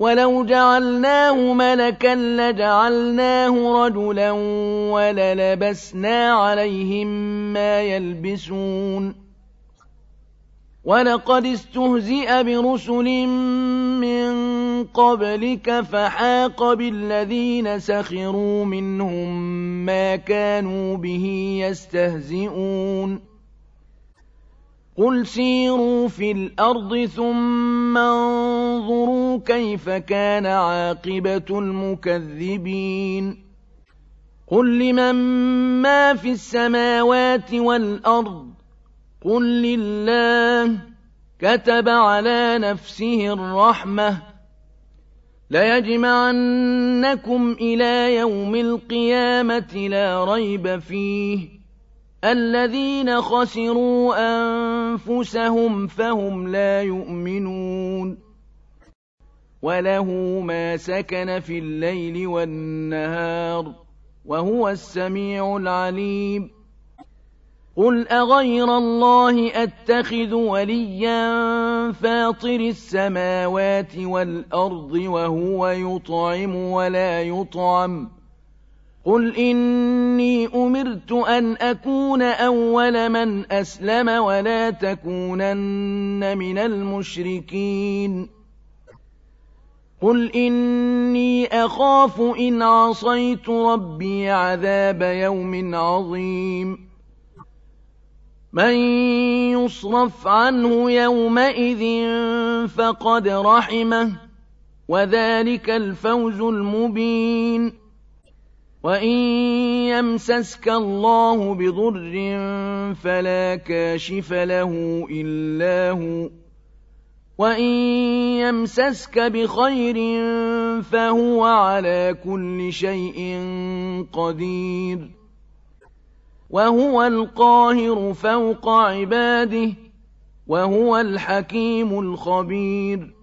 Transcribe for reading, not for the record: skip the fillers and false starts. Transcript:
وَلَوْ جَعَلْنَاهُ مَلَكًا لَّجَعَلْنَاهُ رَجُلًا وَلَلَبَسْنَا عَلَيْهِم مَّا يَلْبِسُونَ وَلَقَدِ اسْتُهْزِئَ بِرُسُلٍ مِّن قَبْلِكَ فَحَاقَ بِالَّذِينَ سَخِرُوا مِنْهُم مَّا كَانُوا بِهِ يَسْتَهْزِئُونَ قُلْ سِيرُوا فِي الْأَرْضِ ثُمَّ انظُرُوا كَيْفَ كَانَ عَاقِبَةُ الْمُكَذِّبِينَ قُل لِّمَن مَّا فِي السَّمَاوَاتِ وَالْأَرْضِ قُل لِّلَّهِ كَتَبَ عَلَىٰ نَفْسِهِ الرَّحْمَةَ لَيَجْمَعَنَّكُمْ إِلَىٰ يَوْمِ الْقِيَامَةِ لَا رَيْبَ فِيهِ الَّذِينَ خَسِرُوا أَنفُسَهُمْ فَهُمْ لَا يُؤْمِنُونَ وَلَهُ مَا سَكَنَ في اللَّيْلِ وَالنَّهَارِ وَهُوَ السَّمِيعُ الْعَلِيمُ قُلْ أَغَيْرَ اللَّهِ أَتَّخِذُ وَلِيًّا فَاطِرِ السَّمَاوَاتِ وَالْأَرْضِ وَهُوَ يُطْعِمُ وَلَا يُطْعَمُ قُلْ إِنِّي أُمِرْتُ أَنْ أَكُونَ أَوَّلَ مَنْ أَسْلَمَ وَلَا تَكُونَنَّ مِنَ الْمُشْرِكِينَ قُلْ إِنِّي أَخَافُ إِنْ عَصَيْتُ رَبِّي عَذَابَ يَوْمٍ عَظِيمٍ مَّن يُصْرَفْ عَنْهُ يَوْمَئِذٍ فَقَدْ رَحِمَهُ وَذَٰلِكَ الْفَوْزُ الْمُبِينُ وَإِن يَمْسَسْكَ اللَّهُ بِضُرٍّ فَلَا كَاشِفَ لَهُ إِلَّا هُوَ وَإِن يَمْسَسْكَ بِخَيْرٍ فَهُوَ عَلَىٰ كُلِّ شَيْءٍ قَدِيرٌ وَهُوَ الْقَاهِرُ فَوْقَ عِبَادِهِ وَهُوَ الْحَكِيمُ الْخَبِيرُ